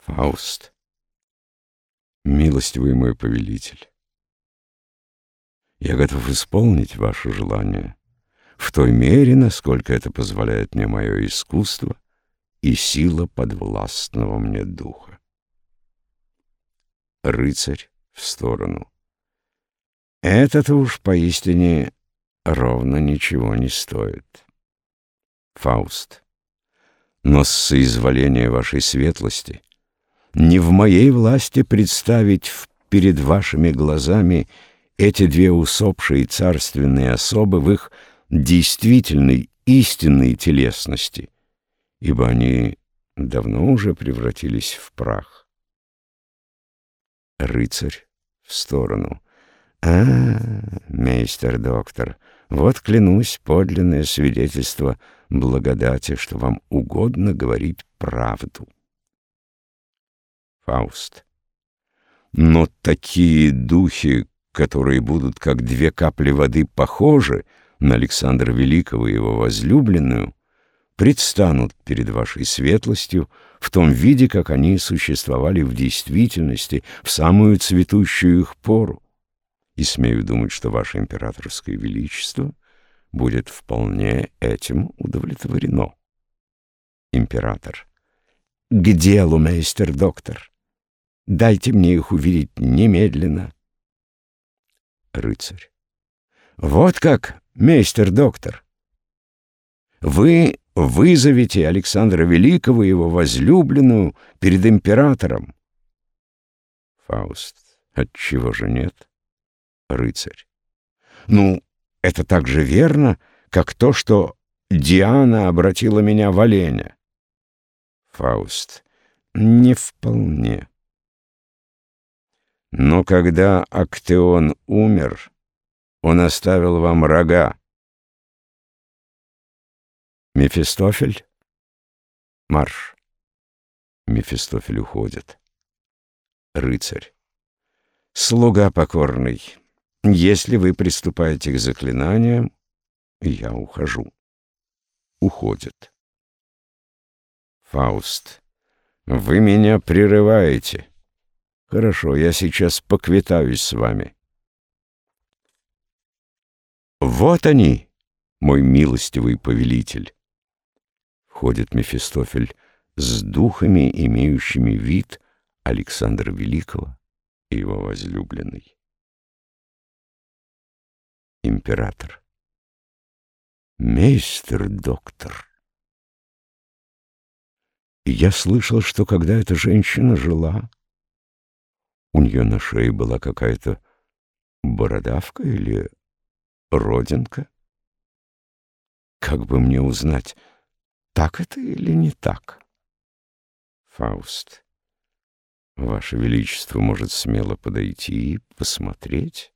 Фауст, милостивый мой повелитель, я готов исполнить ваше желание в той мере, насколько это позволяет мне мое искусство и сила подвластного мне духа. Рыцарь в сторону. Это-то уж поистине ровно ничего не стоит. Фауст, но с соизволения вашей светлости не в моей власти представить перед вашими глазами эти две усопшие царственные особы в их действительной, истинной телесности, ибо они давно уже превратились в прах. Рыцарь в сторону. Мейстер-доктор, вот, клянусь, подлинное свидетельство благодати, что вам угодно говорить правду. Фауст. Но такие духи, которые будут как две капли воды похожи на Александра Великого и его возлюбленную, предстанут перед вашей светлостью в том виде, как они существовали в действительности в самую цветущую их пору. И смею думать, что ваше императорское величество будет вполне этим удовлетворено. Император. К делу, мейстер-доктор. Дайте мне их увидеть немедленно. Рыцарь. Вот как, мейстер-доктор. Вы вызовете Александра Великого и его возлюбленную перед императором. Фауст. Отчего же нет? Рыцарь. Ну, это так же верно, как то, что Диана обратила меня в оленя. Фауст. Не вполне. Но когда Актеон умер, он оставил вам рога. Мефистофель? Марш. Мефистофель уходит. Рыцарь. Слуга покорный, если вы приступаете к заклинаниям, я ухожу. Уходит. Фауст. Вы меня прерываете. Хорошо, я сейчас поквитаюсь с вами. Вот они, мой милостивый повелитель. Входит Мефистофель с духами, имеющими вид Александра Великого и его возлюбленной. Император. Мейстер-доктор. Я слышал, что когда эта женщина жила, у нее на шее была какая-то бородавка или родинка. Как бы мне узнать, так это или не так? Фауст. Ваше Величество может смело подойти и посмотреть.